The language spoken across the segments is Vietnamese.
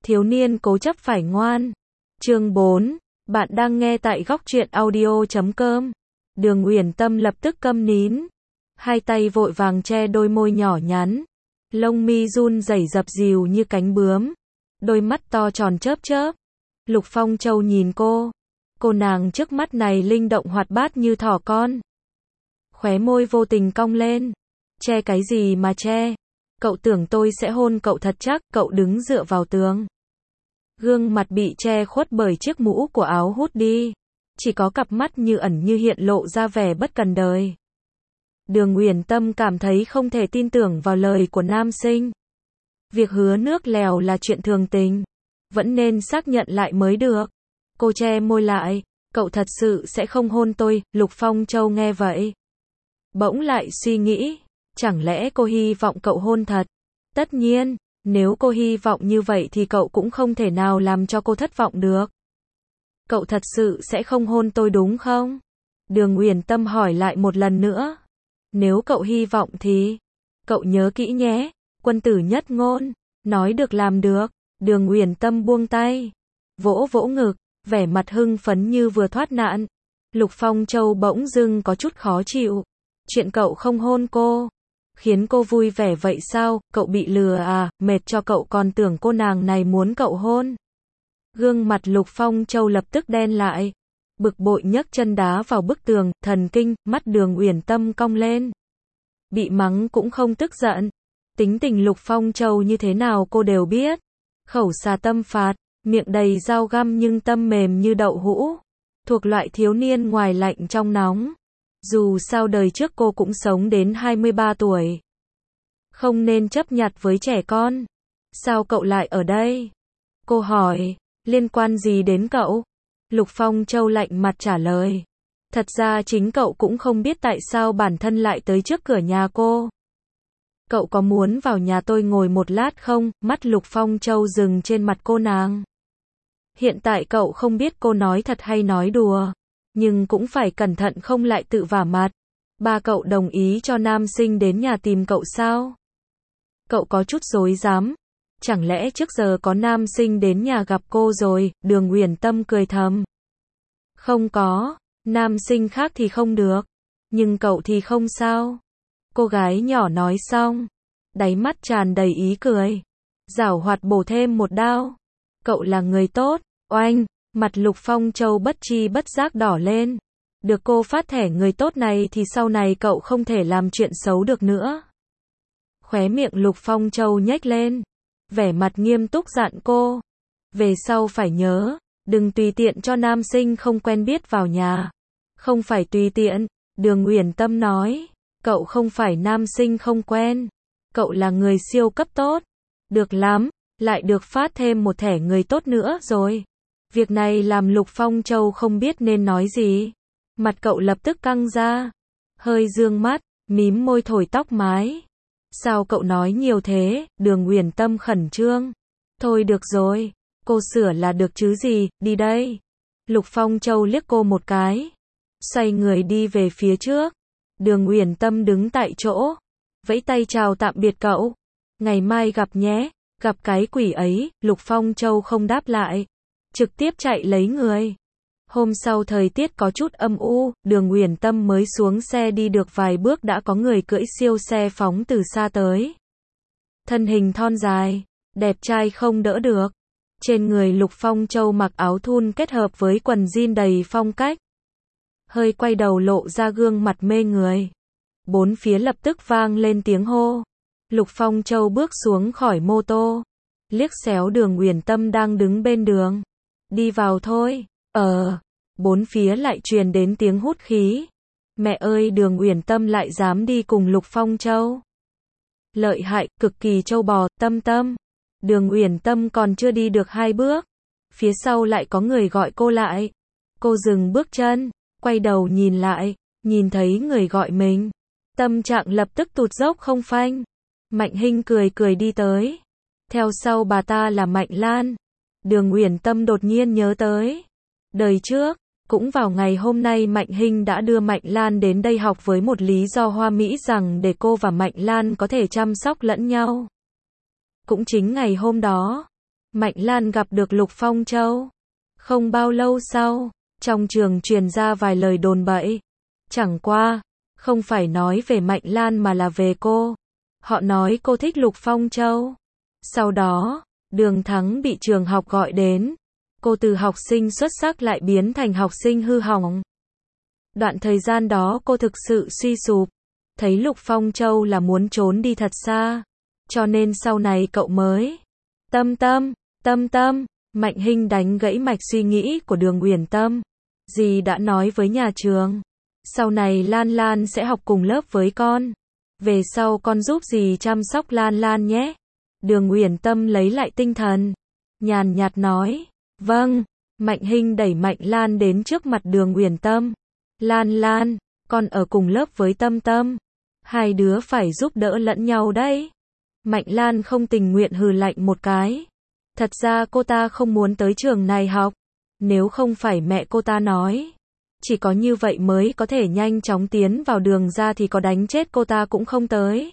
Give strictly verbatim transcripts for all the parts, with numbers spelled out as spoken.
Thiếu niên cố chấp phải ngoan. Chương bốn. Bạn đang nghe tại góc truyện audio chấm com. Đường Uyển Tâm lập tức câm nín. Hai tay vội vàng che đôi môi nhỏ nhắn. Lông mi run rẩy dập dìu như cánh bướm. Đôi mắt to tròn chớp chớp. Lục Phong Châu nhìn cô. Cô nàng trước mắt này linh động hoạt bát như thỏ con. Khóe môi vô tình cong lên. Che cái gì mà che? Cậu tưởng tôi sẽ hôn cậu thật chắc? Cậu đứng dựa vào tường. Gương mặt bị che khuất bởi chiếc mũ của áo hút đi. Chỉ có cặp mắt như ẩn như hiện lộ ra vẻ bất cần đời. Đường Uyển Tâm cảm thấy không thể tin tưởng vào lời của nam sinh. Việc hứa nước lèo là chuyện thường tình. Vẫn nên xác nhận lại mới được. Cô che môi lại. Cậu thật sự sẽ không hôn tôi? Lục Phong Châu nghe vậy. Bỗng lại suy nghĩ. Chẳng lẽ cô hy vọng cậu hôn thật? Tất nhiên, nếu cô hy vọng như vậy thì cậu cũng không thể nào làm cho cô thất vọng được. Cậu thật sự sẽ không hôn tôi đúng không? Đường Uyển Tâm hỏi lại một lần nữa. Nếu cậu hy vọng thì... Cậu nhớ kỹ nhé, quân tử nhất ngôn, nói được làm được. Đường Uyển Tâm buông tay, vỗ vỗ ngực, vẻ mặt hưng phấn như vừa thoát nạn. Lục Phong Châu bỗng dưng có chút khó chịu. Chuyện cậu không hôn cô khiến cô vui vẻ vậy sao? Cậu bị lừa à? Mệt cho cậu còn tưởng cô nàng này muốn cậu hôn. Gương mặt Lục Phong Châu lập tức đen lại. Bực bội nhấc chân đá vào bức tường. Thần kinh. Mắt Đường Uyển Tâm cong lên. Bị mắng cũng không tức giận. Tính tình Lục Phong Châu như thế nào cô đều biết. Khẩu xà tâm phạt, miệng đầy dao găm nhưng tâm mềm như đậu hũ. Thuộc loại thiếu niên ngoài lạnh trong nóng. Dù sao đời trước cô cũng sống đến hai mươi ba tuổi. Không nên chấp nhặt với trẻ con. Sao cậu lại ở đây? Cô hỏi. Liên quan gì đến cậu? Lục Phong Châu lạnh mặt trả lời. Thật ra chính cậu cũng không biết tại sao bản thân lại tới trước cửa nhà cô. Cậu có muốn vào nhà tôi ngồi một lát không? Mắt Lục Phong Châu dừng trên mặt cô nàng. Hiện tại cậu không biết cô nói thật hay nói đùa. Nhưng cũng phải cẩn thận không lại tự vả mặt. Ba cậu đồng ý cho nam sinh đến nhà tìm cậu sao? Cậu có chút rối rắm. Chẳng lẽ trước giờ có nam sinh đến nhà gặp cô rồi? Đường Uyển Tâm cười thầm. Không có, nam sinh khác thì không được. Nhưng cậu thì không sao. Cô gái nhỏ nói xong. Đáy mắt tràn đầy ý cười. Giảo hoạt bổ thêm một đao. Cậu là người tốt. Oanh. Mặt Lục Phong Châu bất chi bất giác đỏ lên. Được cô phát thẻ người tốt này thì sau này cậu không thể làm chuyện xấu được nữa. Khóe miệng Lục Phong Châu nhếch lên. Vẻ mặt nghiêm túc dặn cô. Về sau phải nhớ, đừng tùy tiện cho nam sinh không quen biết vào nhà. Không phải tùy tiện, Đường Uyển Tâm nói. Cậu không phải nam sinh không quen. Cậu là người siêu cấp tốt. Được lắm, lại được phát thêm một thẻ người tốt nữa rồi. Việc này làm Lục Phong Châu không biết nên nói gì. Mặt cậu lập tức căng ra. Hơi dương mắt, mím môi thổi tóc mái. Sao cậu nói nhiều thế? Đường Uyển Tâm khẩn trương. Thôi được rồi, cô sửa là được chứ gì, đi đây. Lục Phong Châu liếc cô một cái. Xoay người đi về phía trước. Đường Uyển Tâm đứng tại chỗ. Vẫy tay chào tạm biệt cậu. Ngày mai gặp nhé. Gặp cái quỷ ấy. Lục Phong Châu không đáp lại. Trực tiếp chạy lấy người. Hôm sau thời tiết có chút âm u, Đường Uyển Tâm mới xuống xe đi được vài bước đã có người cưỡi siêu xe phóng từ xa tới. Thân hình thon dài, đẹp trai không đỡ được. Trên người Lục Phong Châu mặc áo thun kết hợp với quần jean đầy phong cách. Hơi quay đầu lộ ra gương mặt mê người. Bốn phía lập tức vang lên tiếng hô. Lục Phong Châu bước xuống khỏi mô tô. Liếc xéo Đường Uyển Tâm đang đứng bên đường. Đi vào thôi. Ờ. Bốn phía lại truyền đến tiếng hút khí. Mẹ ơi, Đường Uyển Tâm lại dám đi cùng Lục Phong Châu. Lợi hại, cực kỳ trâu bò. Tâm Tâm. Đường Uyển Tâm còn chưa đi được hai bước. Phía sau lại có người gọi cô lại. Cô dừng bước chân, quay đầu nhìn lại, nhìn thấy người gọi mình. Tâm trạng lập tức tụt dốc không phanh. Mạnh Hinh cười cười đi tới. Theo sau bà ta là Mạnh Lan. Đường Uyển Tâm đột nhiên nhớ tới. Đời trước, cũng vào ngày hôm nay Mạnh Hinh đã đưa Mạnh Lan đến đây học với một lý do hoa mỹ rằng để cô và Mạnh Lan có thể chăm sóc lẫn nhau. Cũng chính ngày hôm đó, Mạnh Lan gặp được Lục Phong Châu. Không bao lâu sau, trong trường truyền ra vài lời đồn bậy. Chẳng qua, không phải nói về Mạnh Lan mà là về cô. Họ nói cô thích Lục Phong Châu. Sau đó, Đường Thắng bị trường học gọi đến. Cô từ học sinh xuất sắc lại biến thành học sinh hư hỏng. Đoạn thời gian đó cô thực sự suy sụp. Thấy Lục Phong Châu là muốn trốn đi thật xa. Cho nên sau này cậu mới. Tâm Tâm, Tâm Tâm, Mạnh Hinh đánh gãy mạch suy nghĩ của Đường Uyển Tâm. Dì đã nói với nhà trường. Sau này Lan Lan sẽ học cùng lớp với con. Về sau con giúp dì chăm sóc Lan Lan nhé. Đường Uyển Tâm lấy lại tinh thần. Nhàn nhạt nói. Vâng. Mạnh Hinh đẩy Mạnh Lan đến trước mặt Đường Uyển Tâm. Lan Lan, con ở cùng lớp với Tâm Tâm. Hai đứa phải giúp đỡ lẫn nhau đấy. Mạnh Lan không tình nguyện hừ lạnh một cái. Thật ra cô ta không muốn tới trường này học. Nếu không phải mẹ cô ta nói. Chỉ có như vậy mới có thể nhanh chóng tiến vào đường ra thì có đánh chết cô ta cũng không tới.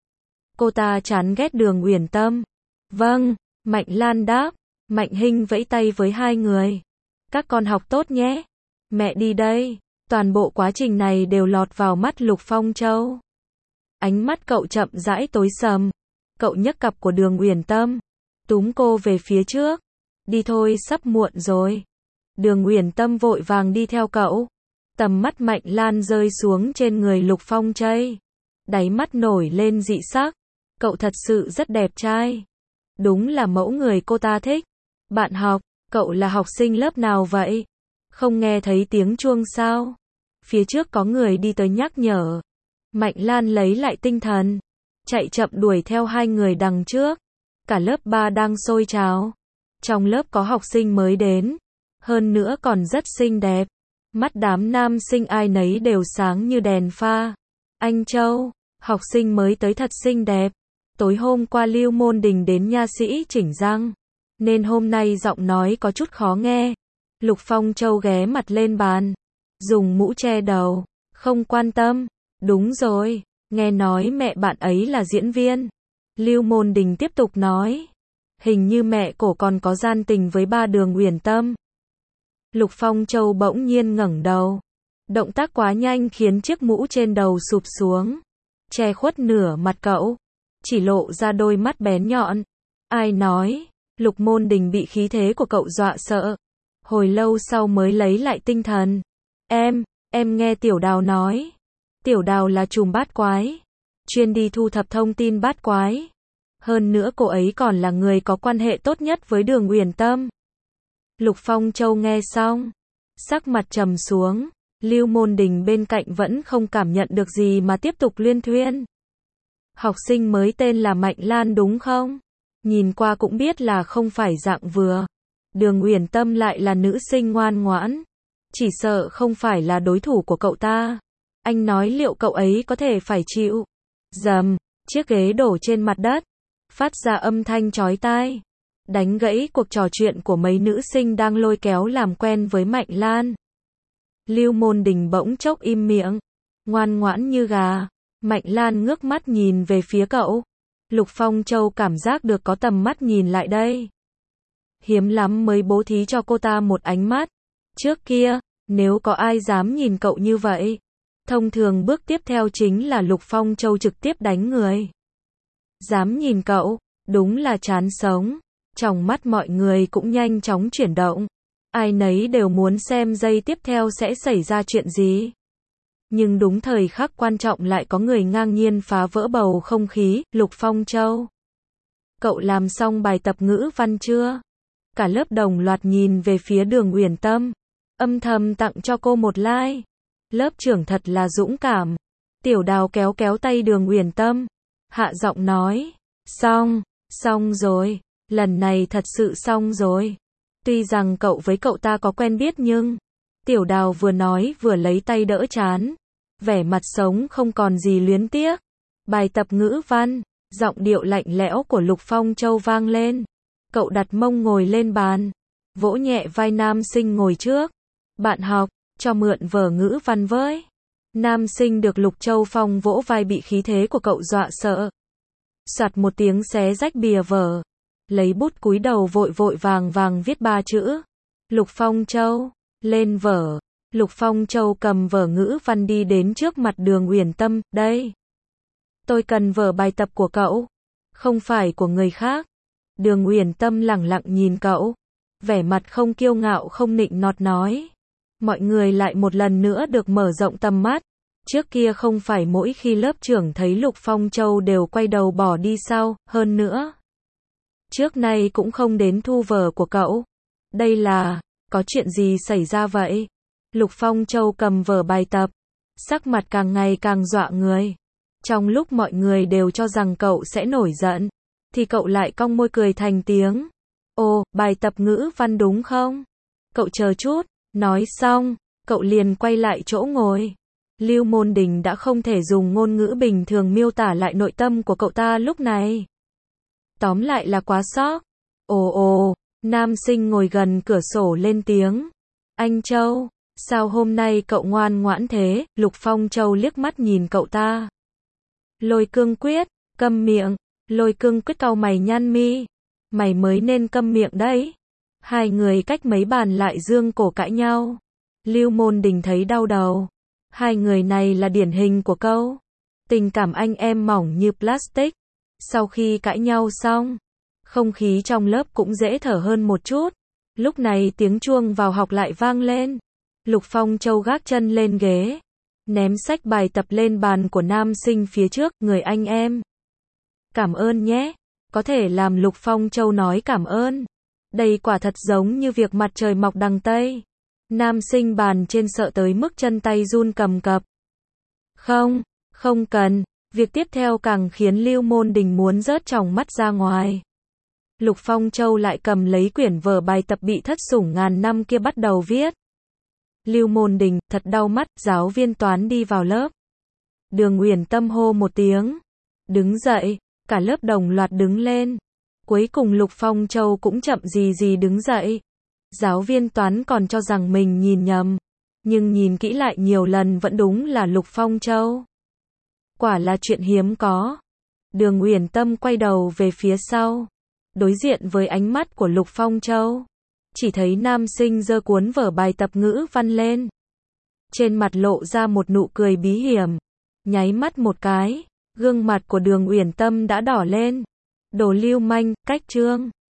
Cô ta chán ghét Đường Uyển Tâm. Vâng, Mạnh Lan đáp. Mạnh Hinh vẫy tay với hai người. Các con học tốt nhé. Mẹ đi đây. Toàn bộ quá trình này đều lọt vào mắt Lục Phong Châu. Ánh mắt cậu chậm rãi tối sầm. Cậu nhấc cặp của Đường Uyển Tâm. Túm cô về phía trước. Đi thôi, sắp muộn rồi. Đường Uyển Tâm vội vàng đi theo cậu. Tầm mắt Mạnh Lan rơi xuống trên người Lục Phong Châu. Đáy mắt nổi lên dị sắc. Cậu thật sự rất đẹp trai. Đúng là mẫu người cô ta thích. Bạn học, cậu là học sinh lớp nào vậy? Không nghe thấy tiếng chuông sao? Phía trước có người đi tới nhắc nhở. Mạnh Lan lấy lại tinh thần. Chạy chậm đuổi theo hai người đằng trước. Cả lớp ba đang sôi trào. Trong lớp có học sinh mới đến. Hơn nữa còn rất xinh đẹp. Mắt đám nam sinh ai nấy đều sáng như đèn pha. Anh Châu, học sinh mới tới thật xinh đẹp. Tối hôm qua Lưu Môn Đình đến nha sĩ chỉnh răng. Nên hôm nay giọng nói có chút khó nghe. Lục Phong Châu ghé mặt lên bàn. Dùng mũ che đầu. Không quan tâm. Đúng rồi. Nghe nói mẹ bạn ấy là diễn viên. Lưu Môn Đình tiếp tục nói. Hình như mẹ cổ còn có gian tình với ba Đường Uyển Tâm. Lục Phong Châu bỗng nhiên ngẩng đầu. Động tác quá nhanh khiến chiếc mũ trên đầu sụp xuống. Che khuất nửa mặt cậu. Chỉ lộ ra đôi mắt bén nhọn. Ai nói? Lục Môn Đình bị khí thế của cậu dọa sợ. Hồi lâu sau mới lấy lại tinh thần. Em, em nghe Tiểu Đào nói. Tiểu Đào là trùm bát quái. Chuyên đi thu thập thông tin bát quái. Hơn nữa cô ấy còn là người có quan hệ tốt nhất với Đường Uyển Tâm. Lục Phong Châu nghe xong. Sắc mặt trầm xuống. Lưu Môn Đình bên cạnh vẫn không cảm nhận được gì mà tiếp tục luyên thuyên. Học sinh mới tên là Mạnh Lan đúng không? Nhìn qua cũng biết là không phải dạng vừa. Đường Uyển Tâm lại là nữ sinh ngoan ngoãn. Chỉ sợ không phải là đối thủ của cậu ta. Anh nói liệu cậu ấy có thể phải chịu. Dầm, chiếc ghế đổ trên mặt đất. Phát ra âm thanh chói tai. Đánh gãy cuộc trò chuyện của mấy nữ sinh đang lôi kéo làm quen với Mạnh Lan. Lưu Môn Đình bỗng chốc im miệng. Ngoan ngoãn như gà. Mạnh Lan ngước mắt nhìn về phía cậu. Lục Phong Châu cảm giác được có tầm mắt nhìn lại đây. Hiếm lắm mới bố thí cho cô ta một ánh mắt. Trước kia, nếu có ai dám nhìn cậu như vậy, thông thường bước tiếp theo chính là Lục Phong Châu trực tiếp đánh người. Dám nhìn cậu, đúng là chán sống. Trong mắt mọi người cũng nhanh chóng chuyển động. Ai nấy đều muốn xem giây tiếp theo sẽ xảy ra chuyện gì. Nhưng đúng thời khắc quan trọng lại có người ngang nhiên phá vỡ bầu không khí. Lục Phong Châu, cậu làm xong bài tập ngữ văn chưa? Cả lớp đồng loạt nhìn về phía Đường Uyển Tâm. Âm thầm tặng cho cô một like. Lớp trưởng thật là dũng cảm. Tiểu Đào kéo kéo tay Đường Uyển Tâm. Hạ giọng nói. Xong, xong rồi. Lần này thật sự xong rồi. Tuy rằng cậu với cậu ta có quen biết nhưng. Tiểu Đào vừa nói vừa lấy tay đỡ trán. Vẻ mặt sống không còn gì luyến tiếc. Bài tập ngữ văn. Giọng điệu lạnh lẽo của Lục Phong Châu vang lên. Cậu đặt mông ngồi lên bàn. Vỗ nhẹ vai nam sinh ngồi trước. Bạn học, cho mượn vở ngữ văn với. Nam sinh được Lục Châu Phong vỗ vai bị khí thế của cậu dọa sợ. Soạt một tiếng xé rách bìa vở. lấy bút cúi đầu vội vội vàng vàng viết ba chữ. Lục Phong Châu, lên vở. Lục Phong Châu cầm vở ngữ văn đi đến trước mặt Đường Uyển Tâm, đây. Tôi cần vở bài tập của cậu, không phải của người khác. Đường Uyển Tâm lẳng lặng nhìn cậu, vẻ mặt không kiêu ngạo không nịnh nọt nói. Mọi người lại một lần nữa được mở rộng tầm mắt. Trước kia không phải mỗi khi lớp trưởng thấy Lục Phong Châu đều quay đầu bỏ đi sau, hơn nữa. Trước nay cũng không đến thu vở của cậu. Đây là, có chuyện gì xảy ra vậy? Lục Phong Châu cầm vở bài tập, sắc mặt càng ngày càng dọa người. Trong lúc mọi người đều cho rằng cậu sẽ nổi giận, thì cậu lại cong môi cười thành tiếng. Ồ, bài tập ngữ văn đúng không? Cậu chờ chút, nói xong, cậu liền quay lại chỗ ngồi. Lưu Môn Đình đã không thể dùng ngôn ngữ bình thường miêu tả lại nội tâm của cậu ta lúc này. Tóm lại là quá sốc. Ồ ồ, nam sinh ngồi gần cửa sổ lên tiếng. Anh Châu, sao hôm nay cậu ngoan ngoãn thế? Lục Phong Châu liếc mắt nhìn cậu ta. Lôi Cương Quyết, câm miệng. Lôi Cương Quyết cau mày nhăn mi. Mày mới nên câm miệng đấy. Hai người cách mấy bàn lại dương cổ cãi nhau. Lưu Môn Đình thấy đau đầu. Hai người này là điển hình của câu tình cảm anh em mỏng như plastic. Sau khi cãi nhau xong, không khí trong lớp cũng dễ thở hơn một chút. Lúc này tiếng chuông vào học lại vang lên. Lục Phong Châu gác chân lên ghế, ném sách bài tập lên bàn của nam sinh phía trước. Người anh em, cảm ơn nhé. Có thể làm Lục Phong Châu nói cảm ơn. Đây quả thật giống như việc mặt trời mọc đằng Tây. Nam sinh bàn trên sợ tới mức chân tay run cầm cập. Không, không cần. Việc tiếp theo càng khiến Lưu Môn Đình muốn rớt tròng mắt ra ngoài. Lục Phong Châu lại cầm lấy quyển vở bài tập bị thất sủng ngàn năm kia bắt đầu viết. Lưu Môn Đình, thật đau mắt. Giáo viên toán đi vào lớp. Đường Uyển Tâm hô một tiếng. Đứng dậy. Cả lớp đồng loạt đứng lên. Cuối cùng Lục Phong Châu cũng chậm gì gì đứng dậy. Giáo viên toán còn cho rằng mình nhìn nhầm. Nhưng nhìn kỹ lại nhiều lần vẫn đúng là Lục Phong Châu. Quả là chuyện hiếm có. Đường Uyển Tâm quay đầu về phía sau. Đối diện với ánh mắt của Lục Phong Châu. Chỉ thấy nam sinh giơ cuốn vở bài tập ngữ văn lên. Trên mặt lộ ra một nụ cười bí hiểm. Nháy mắt một cái, gương mặt của Đường Uyển Tâm đã đỏ lên. Đồ lưu manh, cách chương.